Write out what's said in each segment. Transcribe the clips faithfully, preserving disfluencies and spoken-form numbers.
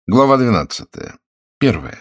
Глава двенадцатая. Первая.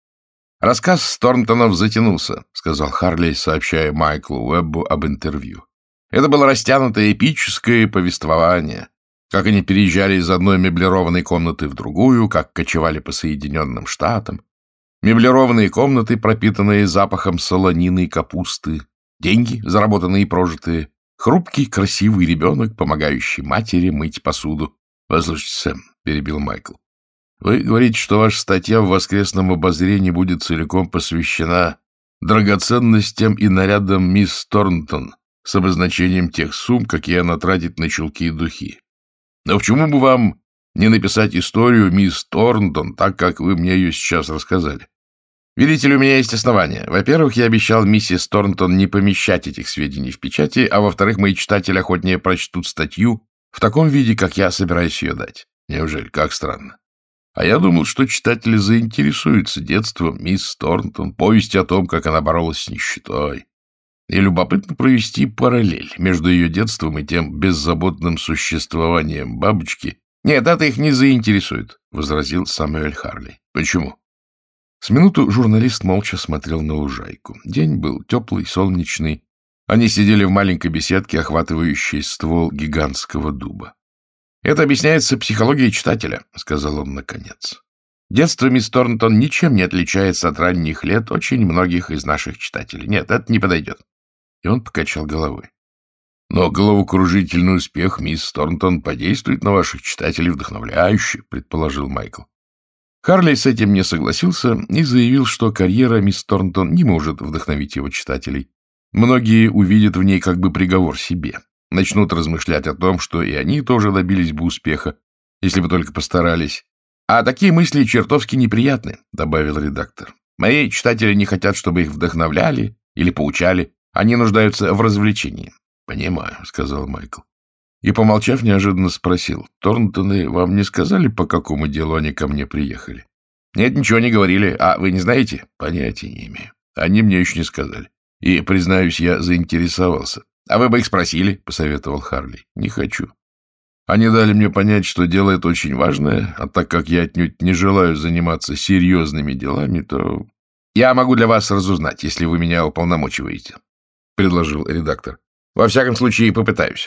«Рассказ Торнтонов затянулся», — сказал Харли, сообщая Майклу Уэббу об интервью. Это было растянутое эпическое повествование, как они переезжали из одной меблированной комнаты в другую, как кочевали по Соединенным Штатам. Меблированные комнаты, пропитанные запахом солонины и капусты, деньги, заработанные и прожитые, хрупкий, красивый ребенок, помогающий матери мыть посуду. — Послушайте, Сэм, — перебил Майкл, — вы говорите, что ваша статья в «Воскресном обозрении» будет целиком посвящена драгоценностям и нарядам мисс Торнтон с обозначением тех сумм, какие она тратит на чулки и духи. Но почему бы вам не написать историю мисс Торнтон так, как вы мне ее сейчас рассказали? Видите ли, у меня есть основания. Во-первых, я обещал миссис Торнтон не помещать этих сведений в печати, а во-вторых, мои читатели охотнее прочтут статью в таком виде, как я собираюсь ее дать. Неужели? Как странно. А я думал, что читатели заинтересуются детством мисс Торнтон, повести о том, как она боролась с нищетой. И любопытно провести параллель между ее детством и тем беззаботным существованием бабочки. — Нет, это их не заинтересует, — возразил Самуэль Харли. — Почему? С минуту журналист молча смотрел на лужайку. День был теплый, солнечный. Они сидели в маленькой беседке, охватывающей ствол гигантского дуба. «Это объясняется психологией читателя», — сказал он наконец. «Детство мисс Торнтон ничем не отличается от ранних лет очень многих из наших читателей. Нет, это не подойдет». И он покачал головой. «Но головокружительный успех мисс Торнтон подействует на ваших читателей вдохновляюще», — предположил Майкл. Харли с этим не согласился и заявил, что карьера мисс Торнтон не может вдохновить его читателей. Многие увидят в ней как бы приговор себе. Начнут размышлять о том, что и они тоже добились бы успеха, если бы только постарались. «А такие мысли чертовски неприятны», — добавил редактор. «Мои читатели не хотят, чтобы их вдохновляли или поучали. Они нуждаются в развлечении». «Понимаю», — сказал Майкл. И, помолчав, неожиданно спросил. «Торнтоны вам не сказали, по какому делу они ко мне приехали?» «Нет, ничего не говорили. А вы не знаете?» «Понятия не имею. Они мне еще не сказали. И, признаюсь, я заинтересовался». «А вы бы их спросили», — посоветовал Харли. «Не хочу. Они дали мне понять, что дело это очень важное, а так как я отнюдь не желаю заниматься серьезными делами, то...» «Я могу для вас разузнать, если вы меня уполномочиваете», — предложил редактор. «Во всяком случае, попытаюсь».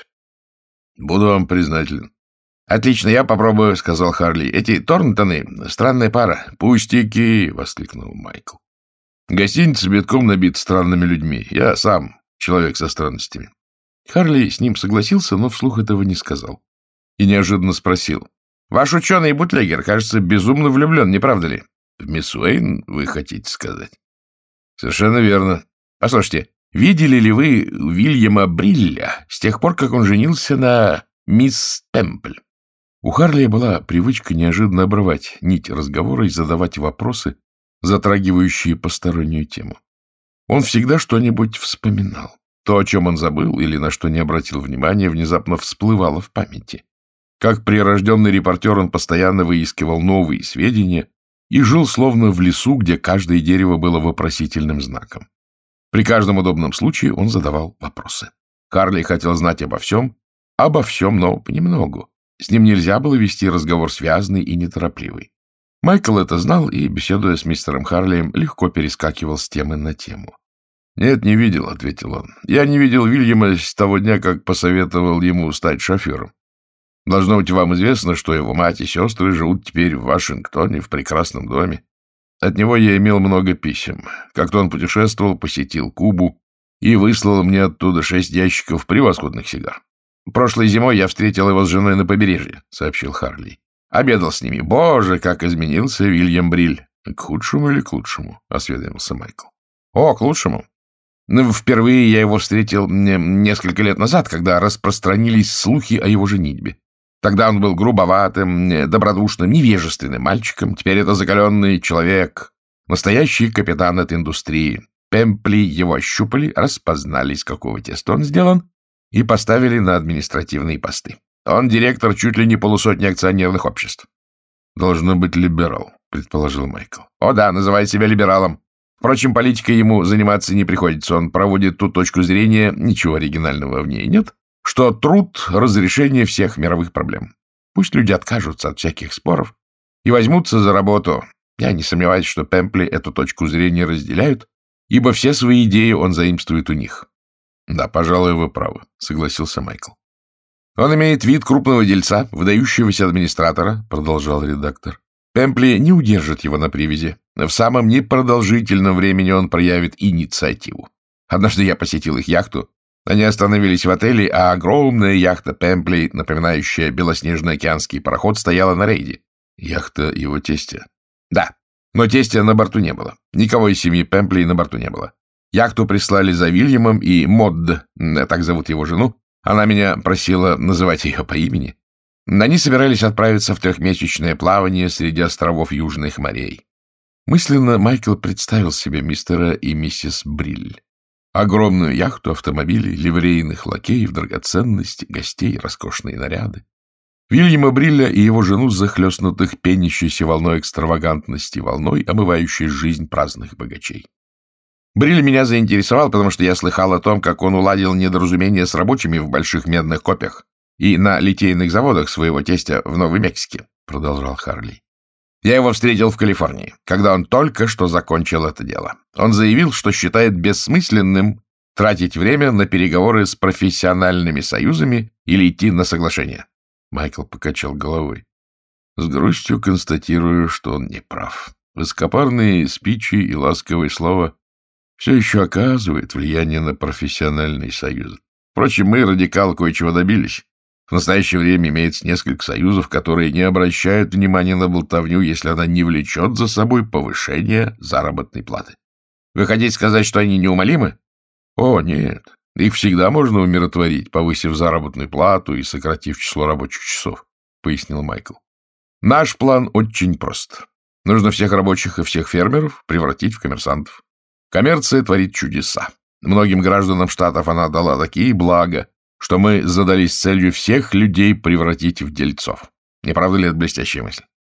«Буду вам признателен». «Отлично, я попробую», — сказал Харли. «Эти Торнтоны — странная пара». «Пустяки!» — воскликнул Майкл. «Гостиница битком набита странными людьми. Я сам человек со странностями». Харли с ним согласился, но вслух этого не сказал. И неожиданно спросил. «Ваш ученый-бутлегер, кажется, безумно влюблен, не правда ли?» «В мисс Уэйн, вы хотите сказать?» «Совершенно верно. Послушайте, видели ли вы Уильяма Брилля с тех пор, как он женился на мисс Темпль?» У Харли была привычка неожиданно обрывать нить разговора и задавать вопросы, затрагивающие постороннюю тему. Он всегда что-нибудь вспоминал. То, о чем он забыл или на что не обратил внимания, внезапно всплывало в памяти. Как прирожденный репортер он постоянно выискивал новые сведения и жил словно в лесу, где каждое дерево было вопросительным знаком. При каждом удобном случае он задавал вопросы. Харли хотел знать обо всем, обо всем, но понемногу. С ним нельзя было вести разговор связанный и неторопливый. Майкл это знал и, беседуя с мистером Харлием, легко перескакивал с темы на тему. «Нет, не видел», — ответил он. «Я не видел Уильяма с того дня, как посоветовал ему стать шофером. Должно быть, вам известно, что его мать и сестры живут теперь в Вашингтоне, в прекрасном доме. От него я имел много писем. Как-то он путешествовал, посетил Кубу и выслал мне оттуда шесть ящиков превосходных сигар. Прошлой зимой я встретил его с женой на побережье», — сообщил Харли. «Обедал с ними. Боже, как изменился Уильям Бриль!» «К худшему или к лучшему?» — осведомился Майкл. «О, к лучшему. Ну, впервые я его встретил несколько лет назад, когда распространились слухи о его женитьбе. Тогда он был грубоватым, добродушным, невежественным мальчиком. Теперь это закаленный человек, настоящий капитан этой индустрии. Темпли его ощупали, распознали, из какого теста он сделан, и поставили на административные посты. Он директор чуть ли не полусотни акционерных обществ». «Должно быть либерал», — предположил Майкл. «О да, называет себя либералом. Впрочем, политикой ему заниматься не приходится. Он проводит ту точку зрения, ничего оригинального в ней нет, что труд — разрешение всех мировых проблем. Пусть люди откажутся от всяких споров и возьмутся за работу. Я не сомневаюсь, что Пемпли эту точку зрения разделяют, ибо все свои идеи он заимствует у них. — Да, пожалуй, вы правы, — согласился Майкл. — Он имеет вид крупного дельца, выдающегося администратора, — продолжал редактор. Пемпли не удержит его на привязи. В самом непродолжительном времени он проявит инициативу. Однажды я посетил их яхту. Они остановились в отеле, а огромная яхта Пемпли, напоминающая белоснежный океанский пароход, стояла на рейде. Яхта его тестя? Да, но тестя на борту не было. Никого из семьи Пемпли на борту не было. Яхту прислали за Вильямом, и Модд, так зовут его жену, она меня просила называть ее по имени. Они собирались отправиться в трехмесячное плавание среди островов Южных морей. Мысленно Майкл представил себе мистера и миссис Бриль. Огромную яхту, автомобили, ливрейных лакеев, драгоценности, гостей, роскошные наряды. Вильяма Брилля и его жену, захлестнутых пенящейся волной экстравагантности, волной, омывающей жизнь праздных богачей. Бриль меня заинтересовал, потому что я слыхал о том, как он уладил недоразумение с рабочими в больших медных копьях и на литейных заводах своего тестя в Новой Мексике, — продолжал Харли. Я его встретил в Калифорнии, когда он только что закончил это дело. Он заявил, что считает бессмысленным тратить время на переговоры с профессиональными союзами или идти на соглашение. Майкл покачал головой. С грустью констатирую, что он не прав. Высокопарные спичи и ласковое слово все еще оказывают влияние на профессиональные союзы. Впрочем, мы, радикалы, кое-чего добились. В настоящее время имеется несколько союзов, которые не обращают внимания на болтовню, если она не влечет за собой повышение заработной платы. Вы хотите сказать, что они неумолимы? О, нет. Их всегда можно умиротворить, повысив заработную плату и сократив число рабочих часов, — пояснил Майкл. Наш план очень прост. Нужно всех рабочих и всех фермеров превратить в коммерсантов. Коммерция творит чудеса. Многим гражданам штатов она дала такие блага, что мы задались целью всех людей превратить в дельцов. Не правда ли это блестящая мысль?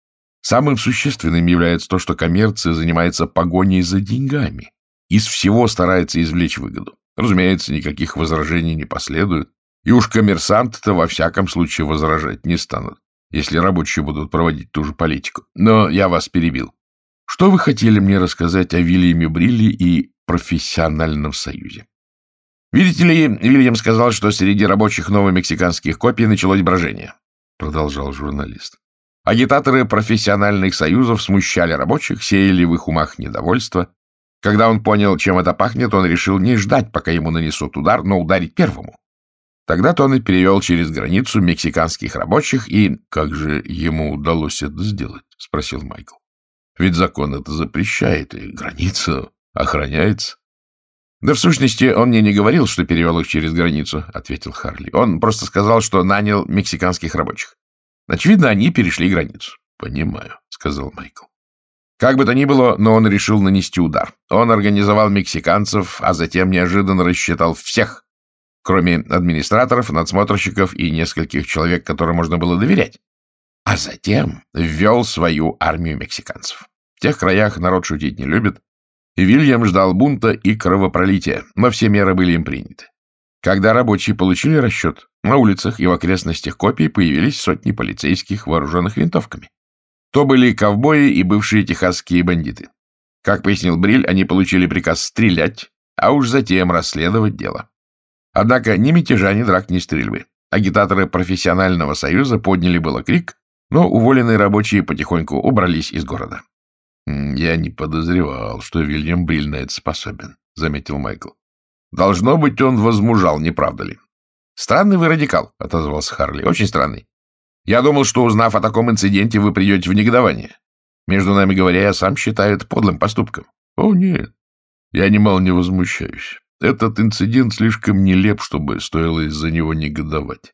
Самым существенным является то, что коммерция занимается погоней за деньгами. Из всего старается извлечь выгоду. Разумеется, никаких возражений не последует. И уж коммерсанты-то во всяком случае возражать не станут, если рабочие будут проводить ту же политику. Но я вас перебил. Что вы хотели мне рассказать о Вильяме Брилле и профессиональном союзе? Видите ли, Вильям сказал, что среди рабочих новомексиканских копий началось брожение, — продолжал журналист. Агитаторы профессиональных союзов смущали рабочих, сеяли в их умах недовольство. Когда он понял, чем это пахнет, он решил не ждать, пока ему нанесут удар, но ударить первому. Тогда-то он и перевел через границу мексиканских рабочих, и... — Как же ему удалось это сделать? — спросил Майкл. — Ведь закон это запрещает, и граница охраняется. — Да в сущности, он мне не говорил, что перевел их через границу, — ответил Харли. Он просто сказал, что нанял мексиканских рабочих. Очевидно, они перешли границу. — Понимаю, — сказал Майкл. Как бы то ни было, но он решил нанести удар. Он организовал мексиканцев, а затем неожиданно рассчитал всех, кроме администраторов, надсмотрщиков и нескольких человек, которым можно было доверять. А затем ввел свою армию мексиканцев. В тех краях народ шутить не любит, и Вильям ждал бунта и кровопролития, но все меры были им приняты. Когда рабочие получили расчет, на улицах и в окрестностях Копии появились сотни полицейских, вооруженных винтовками. То были ковбои и бывшие техасские бандиты. Как пояснил Бриль, они получили приказ стрелять, а уж затем расследовать дело. Однако ни мятежа, ни драк, ни стрельбы. Агитаторы профессионального союза подняли было крик, но уволенные рабочие потихоньку убрались из города. — Я не подозревал, что Вильям Бриль на это способен, — заметил Майкл. — Должно быть, он возмужал, не правда ли? — Странный вы радикал, — отозвался Харли. — Очень странный. Я думал, что, узнав о таком инциденте, вы придете в негодование. Между нами говоря, я сам считаю это подлым поступком. — О, нет, я немало не возмущаюсь. Этот инцидент слишком нелеп, чтобы стоило из-за него негодовать.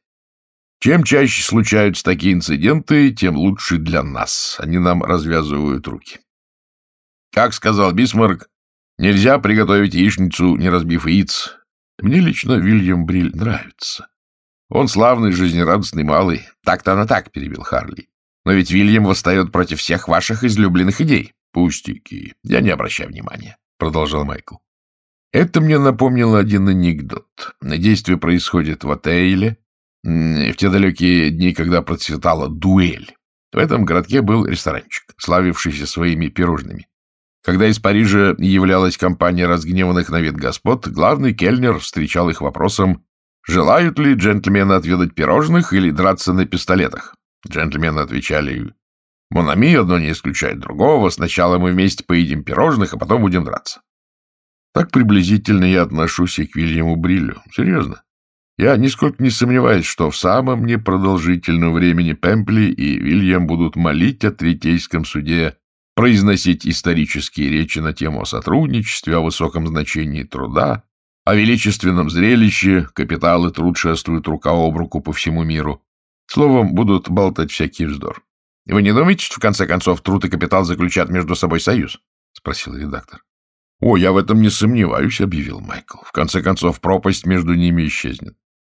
Чем чаще случаются такие инциденты, тем лучше для нас. Они нам развязывают руки. Как сказал Бисмарк, нельзя приготовить яичницу, не разбив яиц. Мне лично Вильям Бриль нравится. Он славный, жизнерадостный малый. Так-то она так, — перебил Харли. Но ведь Вильям восстает против всех ваших излюбленных идей. Пустяки. Я не обращаю внимания, — продолжал Майкл. Это мне напомнило один анекдот. Действие происходит в отеле в те далекие дни, когда процветала дуэль. В этом городке был ресторанчик, славившийся своими пирожными. Когда из Парижа являлась компания разгневанных на вид господ, главный кельнер встречал их вопросом: желают ли джентльмены отведать пирожных или драться на пистолетах? Джентльмены отвечали: «Мон ами, одно не исключает другого. Сначала мы вместе поедим пирожных, а потом будем драться». Так приблизительно я отношусь и к Вильяму Бриллю. Серьезно. Я нисколько не сомневаюсь, что в самом непродолжительном времени Пемпли и Вильям будут молить о Третейском суде, произносить исторические речи на тему о сотрудничестве, о высоком значении труда, о величественном зрелище, капитал и труд шествуют рука об руку по всему миру. Словом, будут болтать всякий вздор. — Вы не думаете, что в конце концов труд и капитал заключат между собой союз? — спросил редактор. — О, я в этом не сомневаюсь, — объявил Майкл. В конце концов, пропасть между ними исчезнет.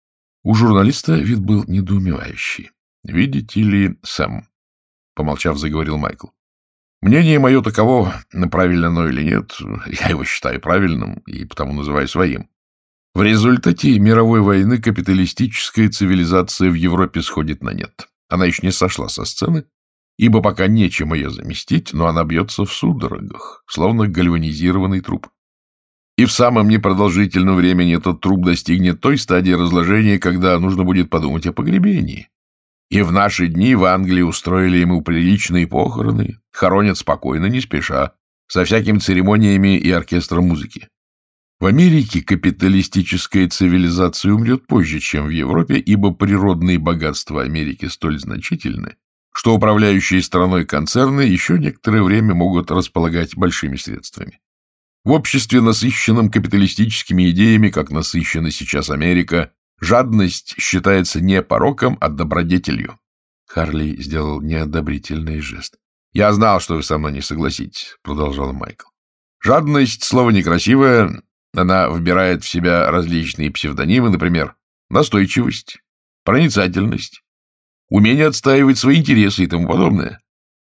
У журналиста вид был недоумевающий. — Видите ли, Сэм, — помолчав, заговорил Майкл, — мнение мое таково, правильно оно или нет, я его считаю правильным и потому называю своим. В результате мировой войны капиталистическая цивилизация в Европе сходит на нет. Она еще не сошла со сцены, ибо пока нечем ее заместить, но она бьется в судорогах, словно гальванизированный труп. И в самом непродолжительном времени этот труп достигнет той стадии разложения, когда нужно будет подумать о погребении. И в наши дни в Англии устроили ему приличные похороны, хоронят спокойно, не спеша, со всякими церемониями и оркестром музыки. В Америке капиталистическая цивилизация умрет позже, чем в Европе, ибо природные богатства Америки столь значительны, что управляющие страной концерны еще некоторое время могут располагать большими средствами. В обществе, насыщенном капиталистическими идеями, как насыщена сейчас Америка, жадность считается не пороком, а добродетелью. Харли сделал неодобрительный жест. — Я знал, что вы со мной не согласитесь, — продолжал Майкл. — Жадность — слово некрасивое, она вбирает в себя различные псевдонимы, например, настойчивость, проницательность, умение отстаивать свои интересы и тому подобное.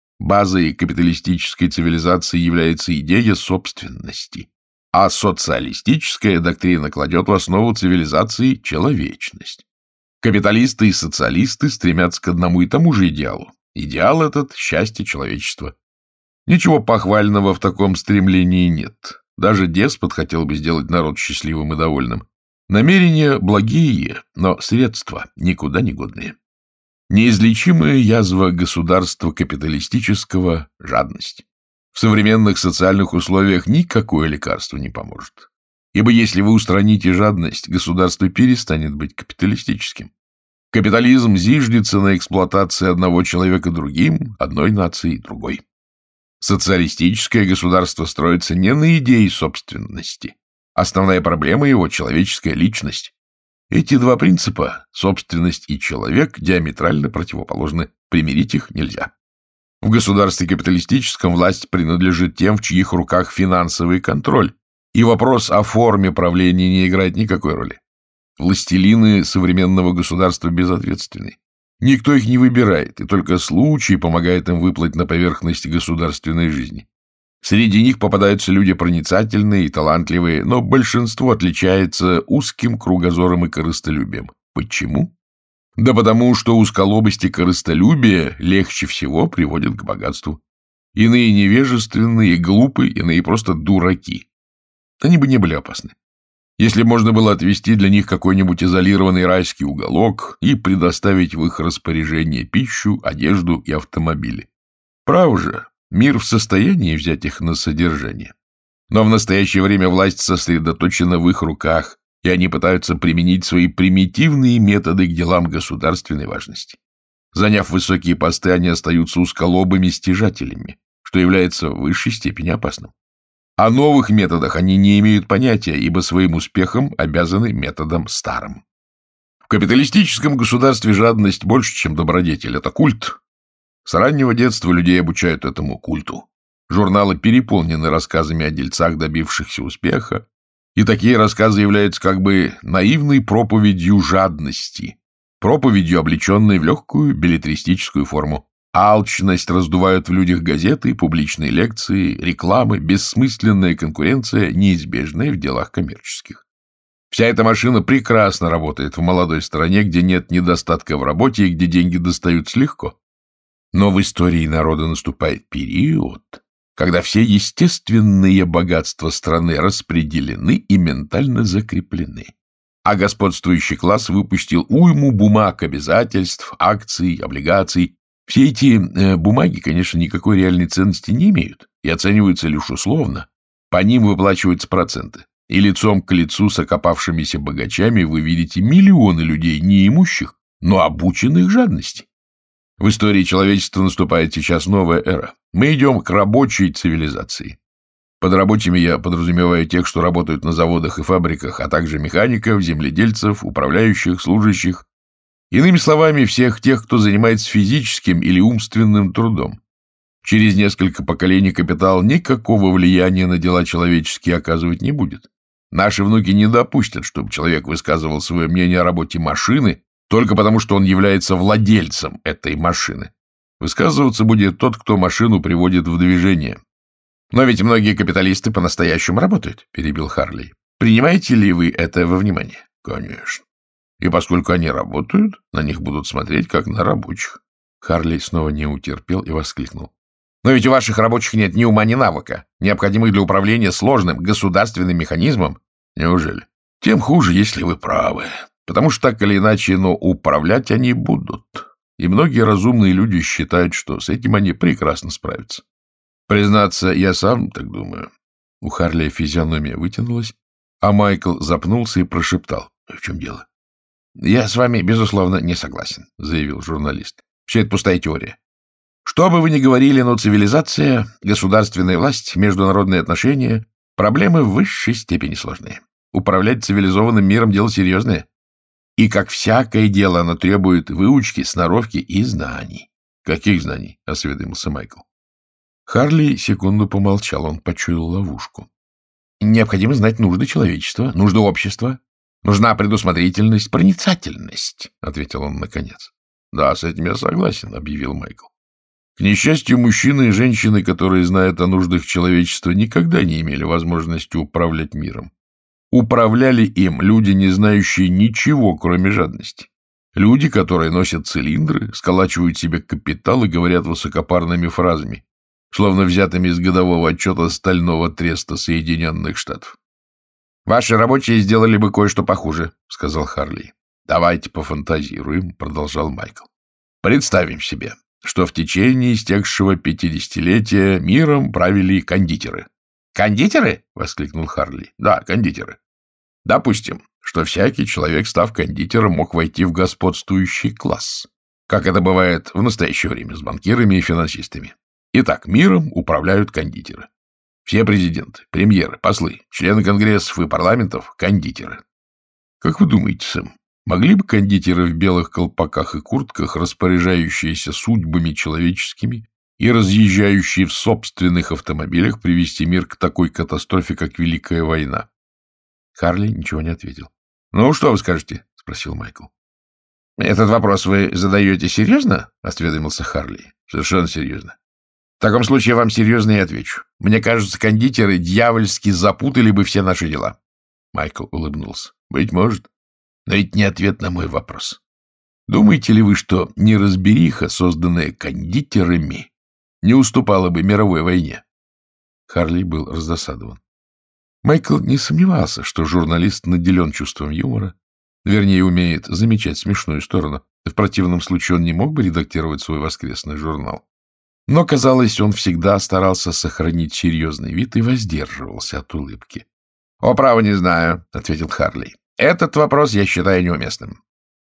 Базой капиталистической цивилизации является идея собственности, а социалистическая доктрина кладет в основу цивилизации человечность. Капиталисты и социалисты стремятся к одному и тому же идеалу. Идеал этот — счастье человечества. Ничего похвального в таком стремлении нет. Даже деспот хотел бы сделать народ счастливым и довольным. Намерения благие, но средства никуда не годные. Неизлечимая язва государства капиталистического — жадность. В современных социальных условиях никакое лекарство не поможет. Ибо если вы устраните жадность, государство перестанет быть капиталистическим. Капитализм зиждется на эксплуатации одного человека другим, одной нации другой. Социалистическое государство строится не на идее собственности. Основная проблема его — человеческая личность. Эти два принципа, собственность и человек, диаметрально противоположны. Примирить их нельзя. В государстве капиталистическом власть принадлежит тем, в чьих руках финансовый контроль, и вопрос о форме правления не играет никакой роли. Властелины современного государства безответственны. Никто их не выбирает, и только случай помогает им выплыть на поверхность государственной жизни. Среди них попадаются люди проницательные и талантливые, но большинство отличается узким кругозором и корыстолюбием. Почему? Да потому, что узколобость и корыстолюбие легче всего приводят к богатству. Иные невежественные, глупые, иные просто дураки. Они бы не были опасны, если можно было отвести для них какой-нибудь изолированный райский уголок и предоставить в их распоряжение пищу, одежду и автомобили. Право же, мир в состоянии взять их на содержание. Но в настоящее время власть сосредоточена в их руках, и они пытаются применить свои примитивные методы к делам государственной важности. Заняв высокие посты, они остаются узколобыми стяжателями, что является в высшей степени опасным. О новых методах они не имеют понятия, ибо своим успехом обязаны методам старым. В капиталистическом государстве жадность больше, чем добродетель. Это культ. С раннего детства людей обучают этому культу. Журналы переполнены рассказами о дельцах, добившихся успеха, и такие рассказы являются как бы наивной проповедью жадности, проповедью, облеченной в легкую беллетристическую форму. Алчность раздувают в людях газеты, публичные лекции, рекламы, бессмысленная конкуренция, неизбежная в делах коммерческих. Вся эта машина прекрасно работает в молодой стране, где нет недостатка в работе и где деньги достаются легко. Но в истории народа наступает период, когда все естественные богатства страны распределены и ментально закреплены. А господствующий класс выпустил уйму бумаг, обязательств, акций, облигаций. Все эти э, бумаги, конечно, никакой реальной ценности не имеют и оцениваются лишь условно. По ним выплачиваются проценты. И лицом к лицу с окопавшимися богачами вы видите миллионы людей неимущих, но обученных жадности. В истории человечества наступает сейчас новая эра. Мы идем к рабочей цивилизации. Под рабочими я подразумеваю тех, что работают на заводах и фабриках, а также механиков, земледельцев, управляющих, служащих. Иными словами, всех тех, кто занимается физическим или умственным трудом. Через несколько поколений капитал никакого влияния на дела человеческие оказывать не будет. Наши внуки не допустят, чтобы человек высказывал свое мнение о работе машины только потому, что он является владельцем этой машины. Высказываться будет тот, кто машину приводит в движение. Но ведь многие капиталисты по-настоящему работают, перебил Харли. Принимаете ли вы это во внимание? Конечно. И поскольку они работают, на них будут смотреть, как на рабочих. Харли снова не утерпел и воскликнул. Но ведь у ваших рабочих нет ни ума, ни навыка, необходимых для управления сложным государственным механизмом. Неужели? Тем хуже, если вы правы. Потому что так или иначе, но управлять они будут. И многие разумные люди считают, что с этим они прекрасно справятся. Признаться, я сам так думаю. У Харли физиономия вытянулась, а Майкл запнулся и прошептал. В чем дело? Я с вами, безусловно, не согласен, заявил журналист. Все это пустая теория. Что бы вы ни говорили, но цивилизация, государственная власть, международные отношения — проблемы в высшей степени сложные. Управлять цивилизованным миром — дело серьезное. И, как всякое дело, оно требует выучки, сноровки и знаний. — Каких знаний? — осведомился Майкл. Харли секунду помолчал, он почуял ловушку. — Необходимо знать нужды человечества, нужды общества. Нужна предусмотрительность, проницательность, — ответил он наконец. — Да, с этим я согласен, — объявил Майкл. К несчастью, мужчины и женщины, которые знают о нуждах человечества, никогда не имели возможности управлять миром. Управляли им люди, не знающие ничего, кроме жадности. Люди, которые носят цилиндры, сколачивают себе капитал и говорят высокопарными фразами, словно взятыми из годового отчета Стального треста Соединенных Штатов. «Ваши рабочие сделали бы кое-что похуже», — сказал Харли. «Давайте пофантазируем», — продолжал Майкл. «Представим себе, что в течение истекшего пятидесятилетия миром правили кондитеры». «Кондитеры?» — воскликнул Харли. «Да, кондитеры. Допустим, что всякий человек, став кондитером, мог войти в господствующий класс, как это бывает в настоящее время с банкирами и финансистами. Итак, миром управляют кондитеры. Все президенты, премьеры, послы, члены конгрессов и парламентов — кондитеры. Как вы думаете, Сэм, могли бы кондитеры в белых колпаках и куртках, распоряжающиеся судьбами человеческими и разъезжающие в собственных автомобилях, привести мир к такой катастрофе, как Великая война? Харли ничего не ответил. — Ну, что вы скажете? — спросил Майкл. — Этот вопрос вы задаете серьезно? — осведомился Харли. — Совершенно серьезно. — В таком случае я вам серьезно и отвечу. Мне кажется, кондитеры дьявольски запутали бы все наши дела. Майкл улыбнулся. — Быть может. Но ведь не ответ на мой вопрос. Думаете ли вы, что неразбериха, созданная кондитерами, не уступала бы мировой войне? Харли был раздосадован. Майкл не сомневался, что журналист наделен чувством юмора, вернее, умеет замечать смешную сторону. В противном случае он не мог бы редактировать свой воскресный журнал. Но, казалось, он всегда старался сохранить серьезный вид и воздерживался от улыбки. — О, право, не знаю, — ответил Харли. — Этот вопрос я считаю неуместным.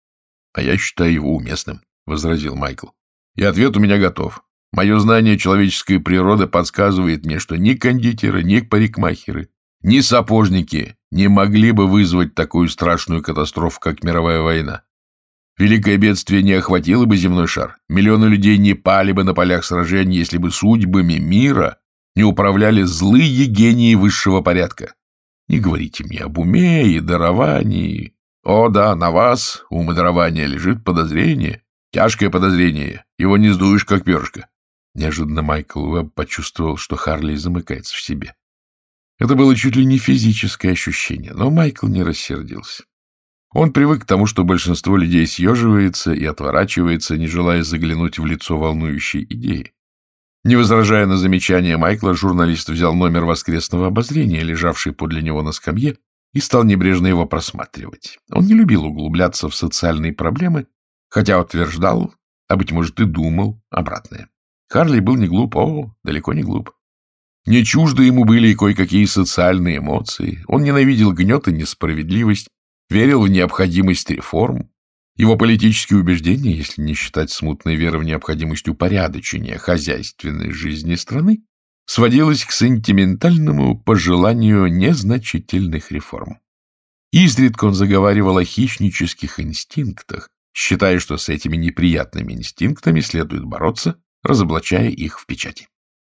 — А я считаю его уместным, — возразил Майкл. — И ответ у меня готов. Мое знание человеческой природы подсказывает мне, что ни кондитеры, ни парикмахеры, ни сапожники не могли бы вызвать такую страшную катастрофу, как мировая война. Великое бедствие не охватило бы земной шар. Миллионы людей не пали бы на полях сражений, если бы судьбами мира не управляли злые гении высшего порядка. Не говорите мне об уме и даровании. О, да, на вас, ум и дарование, лежит подозрение. Тяжкое подозрение. Его не сдуешь, как перышко. Неожиданно Майкл Уэбб почувствовал, что Харли замыкается в себе. Это было чуть ли не физическое ощущение, но Майкл не рассердился. Он привык к тому, что большинство людей съеживается и отворачивается, не желая заглянуть в лицо волнующей идеи. Не возражая на замечание Майкла, журналист взял номер воскресного обозрения, лежавший подле него на скамье, и стал небрежно его просматривать. Он не любил углубляться в социальные проблемы, хотя утверждал, а, быть может, и думал обратное. Харли был не глуп, о, далеко не глуп. Не чужды ему были и кое-какие социальные эмоции. Он ненавидел гнет и несправедливость, верил в необходимость реформ. Его политические убеждения, если не считать смутной веры в необходимость упорядочения хозяйственной жизни страны, сводилось к сентиментальному пожеланию незначительных реформ. Изредка он заговаривал о хищнических инстинктах, считая, что с этими неприятными инстинктами следует бороться, разоблачая их в печати.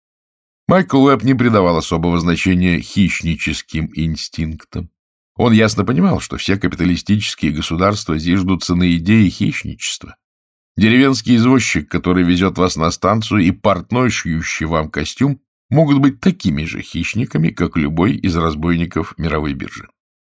Майкл Уэбб не придавал особого значения хищническим инстинктам. Он ясно понимал, что все капиталистические государства зиждутся на идее хищничества. Деревенский извозчик, который везет вас на станцию, и портной, шьющий вам костюм, могут быть такими же хищниками, как любой из разбойников мировой биржи.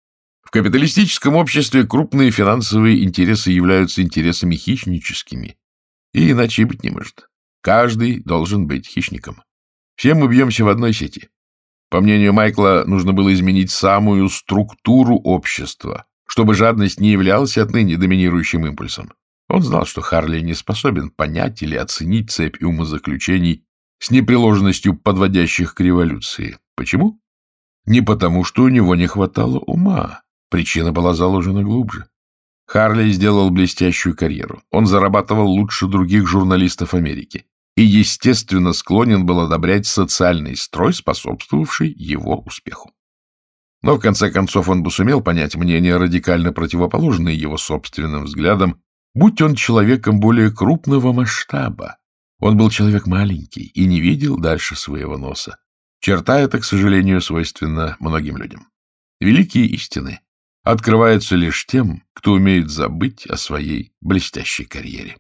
В капиталистическом обществе крупные финансовые интересы являются интересами хищническими, и иначе и быть не может. Каждый должен быть хищником. Все мы бьемся в одной сети. По мнению Майкла, нужно было изменить самую структуру общества, чтобы жадность не являлась отныне доминирующим импульсом. Он знал, что Харли не способен понять или оценить цепь умозаключений с непреложностью подводящих к революции. Почему? Не потому, что у него не хватало ума. Причина была заложена глубже. Харли сделал блестящую карьеру. Он зарабатывал лучше других журналистов Америки и, естественно, склонен был одобрять социальный строй, способствовавший его успеху. Но, в конце концов, он бы сумел понять мнение, радикально противоположное его собственным взглядам, будь он человеком более крупного масштаба. Он был человек маленький и не видел дальше своего носа. Черта эта, к сожалению, свойственна многим людям. Великие истины открываются лишь тем, кто умеет забыть о своей блестящей карьере.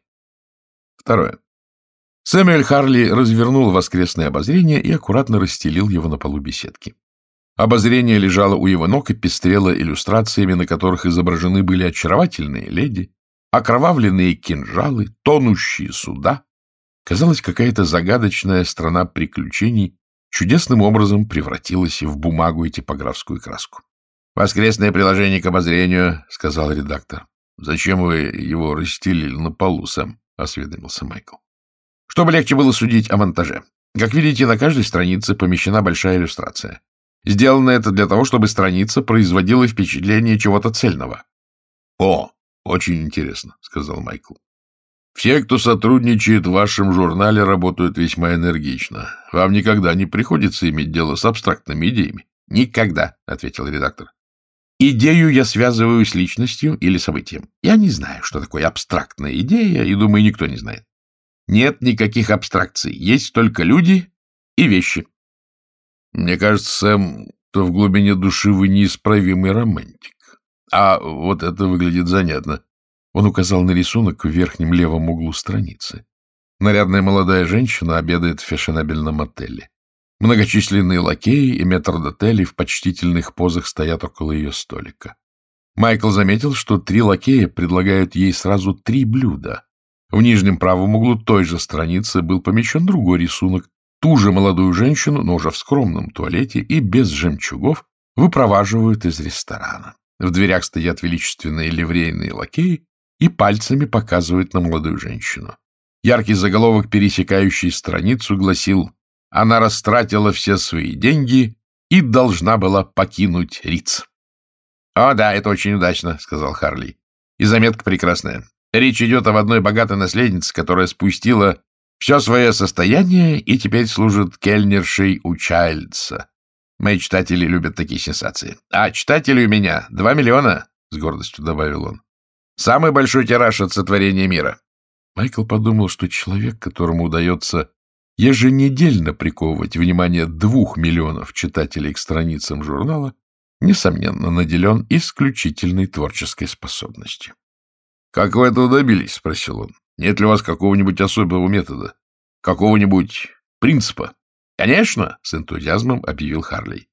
Второе. Сэмюэль Харли развернул воскресное обозрение и аккуратно расстелил его на полу беседки. Обозрение лежало у его ног и пестрело иллюстрациями, на которых изображены были очаровательные леди, окровавленные кинжалы, тонущие суда. Казалось, какая-то загадочная страна приключений чудесным образом превратилась в бумагу и типографскую краску. «Воскресное приложение к обозрению», — сказал редактор. «Зачем вы его расстелили на полу, Сэм?» — осведомился Майкл. «Чтобы легче было судить о монтаже. Как видите, на каждой странице помещена большая иллюстрация. Сделано это для того, чтобы страница производила впечатление чего-то цельного». «О, очень интересно», — сказал Майкл. «Все, кто сотрудничает в вашем журнале, работают весьма энергично. Вам никогда не приходится иметь дело с абстрактными идеями?» «Никогда», — ответил редактор. «Идею я связываю с личностью или событием. Я не знаю, что такое абстрактная идея, и, думаю, никто не знает. Нет никаких абстракций, есть только люди и вещи». «Мне кажется, Сэм, что в глубине души вы неисправимый романтик. А вот это выглядит занятно». Он указал на рисунок в верхнем левом углу страницы. Нарядная молодая женщина обедает в фешенебельном отеле. Многочисленные лакеи и метрдотели в почтительных позах стоят около ее столика. Майкл заметил, что три лакея предлагают ей сразу три блюда. В нижнем правом углу той же страницы был помещен другой рисунок. Ту же молодую женщину, но уже в скромном туалете и без жемчугов, выпроваживают из ресторана. В дверях стоят величественные ливрейные лакеи и пальцами показывают на молодую женщину. Яркий заголовок, пересекающий страницу, гласил: «Она растратила все свои деньги и должна была покинуть Риц». «О, да, это очень удачно», — сказал Харли. «И заметка прекрасная. Речь идет об одной богатой наследнице, которая спустила все свое состояние и теперь служит кельнершей у Чайльдса. Мои читатели любят такие сенсации. А читателей у меня два миллиона, — с гордостью добавил он. Самый большой тираж от сотворения мира». Майкл подумал, что человек, которому удается еженедельно приковывать внимание двух миллионов читателей к страницам журнала, несомненно, наделен исключительной творческой способностью. «Как вы этого добились?» — спросил он. «Нет ли у вас какого-нибудь особого метода? Какого-нибудь принципа?» «Конечно!» — с энтузиазмом объявил Харли.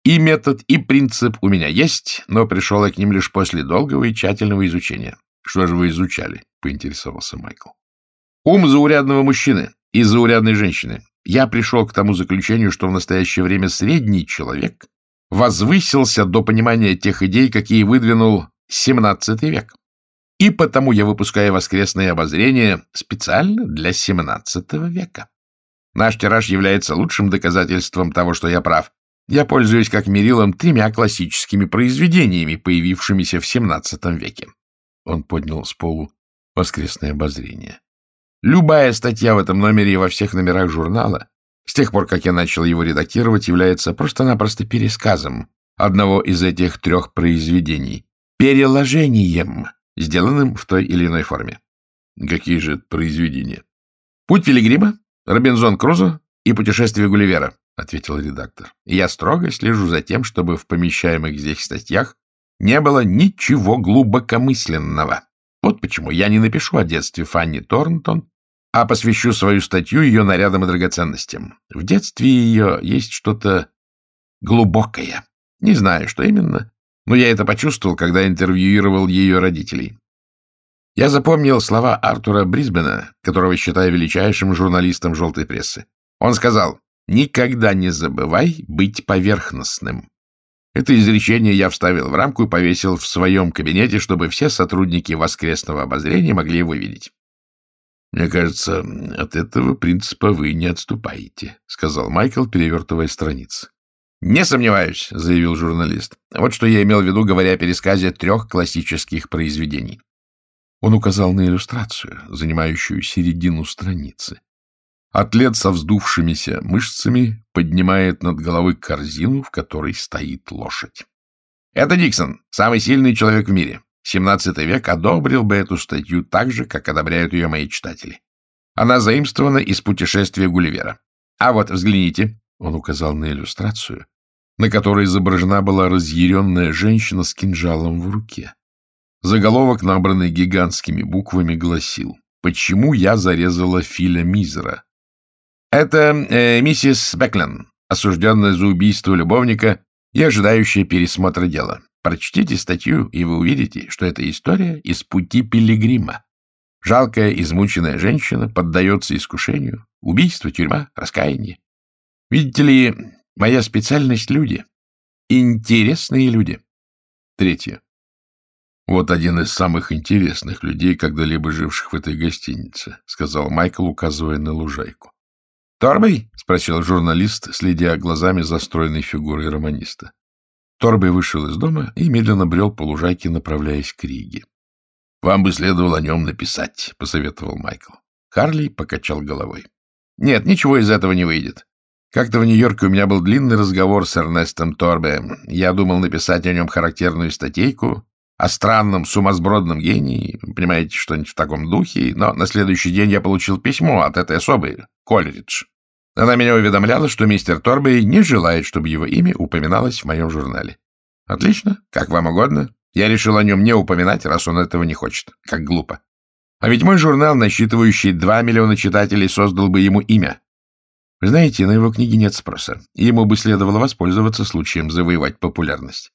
И метод, и принцип у меня есть, но пришел я к ним лишь после долгого и тщательного изучения. — Что же вы изучали? — поинтересовался Майкл. — Ум заурядного мужчины и заурядной женщины. Я пришел к тому заключению, что в настоящее время средний человек возвысился до понимания тех идей, какие выдвинул семнадцатый век. И потому я выпускаю воскресные обозрения специально для семнадцатого века. Наш тираж является лучшим доказательством того, что я прав. Я пользуюсь как мерилом тремя классическими произведениями, появившимися в семнадцатом веке. Он поднял с полу воскресное обозрение. Любая статья в этом номере и во всех номерах журнала, с тех пор, как я начал его редактировать, является просто-напросто пересказом одного из этих трех произведений, переложением, сделанным в той или иной форме. Какие же это произведения? «Путь Пилигрима», «Робинзон Крузо» и «Путешествие Гулливера», — ответил редактор. И я строго слежу за тем, чтобы в помещаемых здесь статьях не было ничего глубокомысленного. Вот почему я не напишу о детстве Фанни Торнтон, а посвящу свою статью ее нарядам и драгоценностям. В детстве ее есть что-то глубокое. Не знаю, что именно, но я это почувствовал, когда интервьюировал ее родителей. Я запомнил слова Артура Брисбена, которого считаю величайшим журналистом желтой прессы. Он сказал: «Никогда не забывай быть поверхностным». Это изречение я вставил в рамку и повесил в своем кабинете, чтобы все сотрудники воскресного обозрения могли его видеть. — Мне кажется, от этого принципа вы не отступаете, — сказал Майкл, перевертывая страницы. — Не сомневаюсь, — заявил журналист. Вот что я имел в виду, говоря о пересказе трех классических произведений. Он указал на иллюстрацию, занимающую середину страницы. Атлет со вздувшимися мышцами поднимает над головой корзину, в которой стоит лошадь. Это Диксон, самый сильный человек в мире. семнадцатый век одобрил бы эту статью так же, как одобряют ее мои читатели. Она заимствована из «Путешествия Гулливера». А вот, взгляните, он указал на иллюстрацию, на которой изображена была разъяренная женщина с кинжалом в руке. Заголовок, набранный гигантскими буквами, гласил: «Почему я зарезала Филя Мизера?» Это э, миссис Бэклен, осужденная за убийство любовника и ожидающая пересмотра дела. Прочтите статью, и вы увидите, что это история из «Пути Пилигрима». Жалкая, измученная женщина поддается искушению. Убийство, тюрьма, раскаяние. Видите ли, моя специальность — люди. Интересные люди. Третье. Вот один из самых интересных людей, когда-либо живших в этой гостинице, — сказал Майкл, указывая на лужайку. — Торбей? — спросил журналист, следя глазами за стройной фигурой романиста. Торбей вышел из дома и медленно брел по лужайке, направляясь к Риге. — Вам бы следовало о нем написать, — посоветовал Майкл. Харли покачал головой. — Нет, ничего из этого не выйдет. Как-то в Нью-Йорке у меня был длинный разговор с Эрнестом Торбеем. Я думал написать о нем характерную статейку о странном сумасбродном гении, понимаете, что-нибудь в таком духе, но на следующий день я получил письмо от этой особы, Колеридж. Она меня уведомляла, что мистер Торбей не желает, чтобы его имя упоминалось в моем журнале. Отлично, как вам угодно. Я решил о нем не упоминать, раз он этого не хочет. Как глупо. А ведь мой журнал, насчитывающий два миллиона читателей, создал бы ему имя. Вы знаете, на его книги нет спроса, и ему бы следовало воспользоваться случаем завоевать популярность.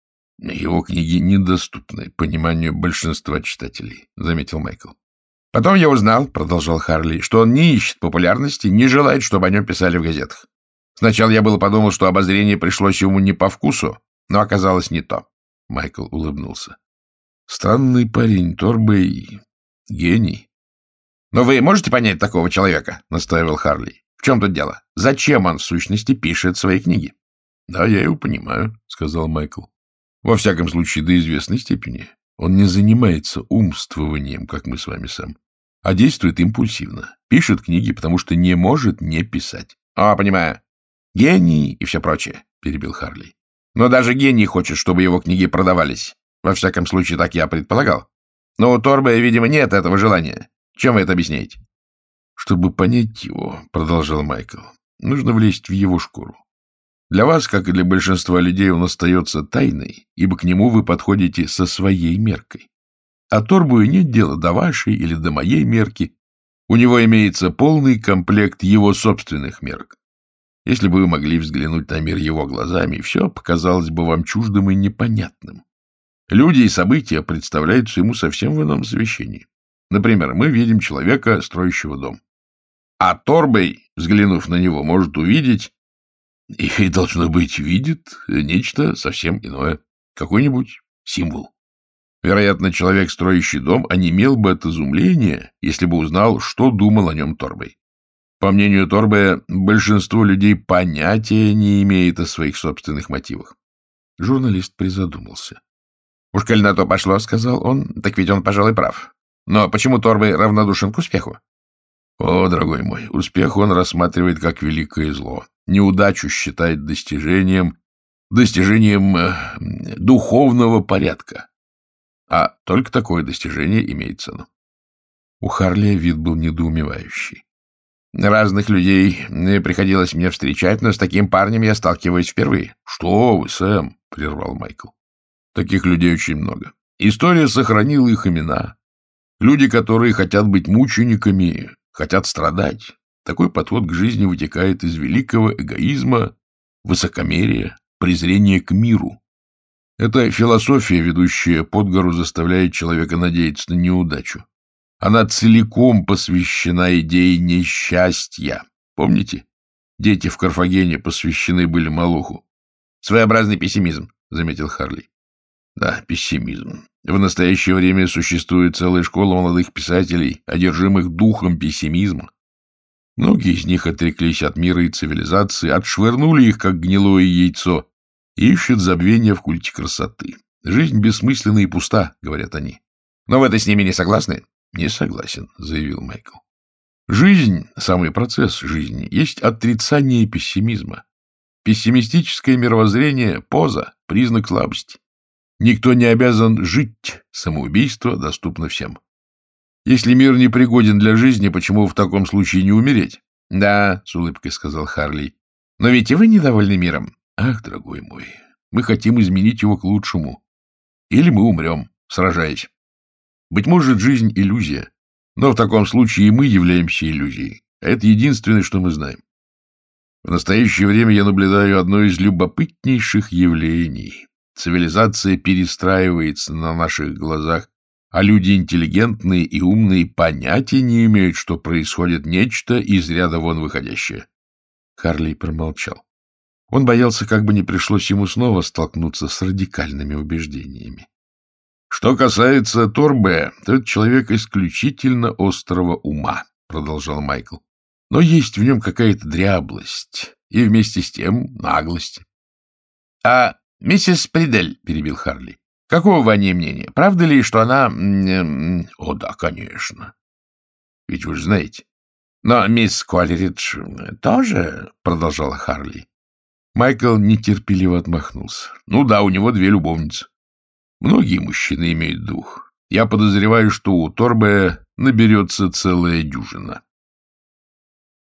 Его книги недоступны пониманию большинства читателей, — заметил Майкл. Потом я узнал, — продолжал Харли, — что он не ищет популярности, не желает, чтобы о нем писали в газетах. Сначала я было подумал, что обозрение пришлось ему не по вкусу, но оказалось не то. Майкл улыбнулся. Странный парень, Торбей, гений. — Но вы можете понять такого человека? — настаивал Харли. — В чем тут дело? Зачем он, в сущности, пишет свои книги? — Да, я его понимаю, — сказал Майкл. Во всяком случае, до известной степени. Он не занимается умствованием, как мы с вами сам, а действует импульсивно. Пишет книги, потому что не может не писать. — А, понимаю. Гений и все прочее, — перебил Харли. Но даже гений хочет, чтобы его книги продавались. Во всяком случае, так я предполагал. Но у Торбея, видимо, нет этого желания. Чем вы это объясняете? — Чтобы понять его, — продолжал Майкл, — нужно влезть в его шкуру. Для вас, как и для большинства людей, он остается тайной, ибо к нему вы подходите со своей меркой. А Торбую нет дела до вашей или до моей мерки. У него имеется полный комплект его собственных мерок. Если бы вы могли взглянуть на мир его глазами, все показалось бы вам чуждым и непонятным. Люди и события представляются ему совсем в ином освещении. Например, мы видим человека, строящего дом. А Торбей, взглянув на него, может увидеть, и, должно быть, видит нечто совсем иное, какой-нибудь символ. Вероятно, человек, строящий дом, онемел бы от изумления, если бы узнал, что думал о нем Торбей. По мнению Торбея, большинство людей понятия не имеет о своих собственных мотивах. Журналист призадумался. — Уж коль на то пошло, — сказал он, — так ведь он, пожалуй, прав. Но почему Торбей равнодушен к успеху? — О, дорогой мой, успех он рассматривает как великое зло. Неудачу считает достижением, достижением э, духовного порядка. А только такое достижение имеет цену. У Харли вид был недоумевающий. Разных людей приходилось мне встречать, но с таким парнем я сталкиваюсь впервые. — Что вы, Сэм? — прервал Майкл. — Таких людей очень много. История сохранила их имена. Люди, которые хотят быть мучениками, хотят страдать. Такой подход к жизни вытекает из великого эгоизма, высокомерия, презрения к миру. Эта философия, ведущая под гору, заставляет человека надеяться на неудачу. Она целиком посвящена идее несчастья. Помните? Дети в Карфагене посвящены были Молоху. Своеобразный пессимизм, — заметил Харли. Да, пессимизм. В настоящее время существует целая школа молодых писателей, одержимых духом пессимизма. Многие из них отреклись от мира и цивилизации, отшвырнули их, как гнилое яйцо, и ищут забвения в культе красоты. Жизнь бессмысленна и пуста, — говорят они. Но вы-то с ними не согласны? — Не согласен, — заявил Майкл. Жизнь, самый процесс жизни, есть отрицание пессимизма. Пессимистическое мировоззрение — поза, признак слабости. Никто не обязан жить, самоубийство доступно всем. Если мир не пригоден для жизни, почему в таком случае не умереть? — Да, — с улыбкой сказал Харли. — Но ведь и вы недовольны миром. — Ах, дорогой мой, мы хотим изменить его к лучшему. Или мы умрем, сражаясь. Быть может, жизнь — иллюзия, но в таком случае и мы являемся иллюзией. А это единственное, что мы знаем. В настоящее время я наблюдаю одно из любопытнейших явлений. Цивилизация перестраивается на наших глазах, а люди интеллигентные и умные понятия не имеют, что происходит нечто из ряда вон выходящее. Харли промолчал. Он боялся, как бы не пришлось ему снова столкнуться с радикальными убеждениями. Что касается Торбе, то это человек исключительно острого ума, — продолжал Майкл. Но есть в нем какая-то дряблость и вместе с тем наглость. — А миссис Придель, — перебил Харли, — какого вы о ней мнения? Правда ли, что она... — О, да, конечно. Ведь вы же знаете. — Но мисс Колеридж тоже, — продолжала Харли. Майкл нетерпеливо отмахнулся. — Ну да, у него две любовницы. Многие мужчины имеют дух. Я подозреваю, что у Торбе наберется целая дюжина.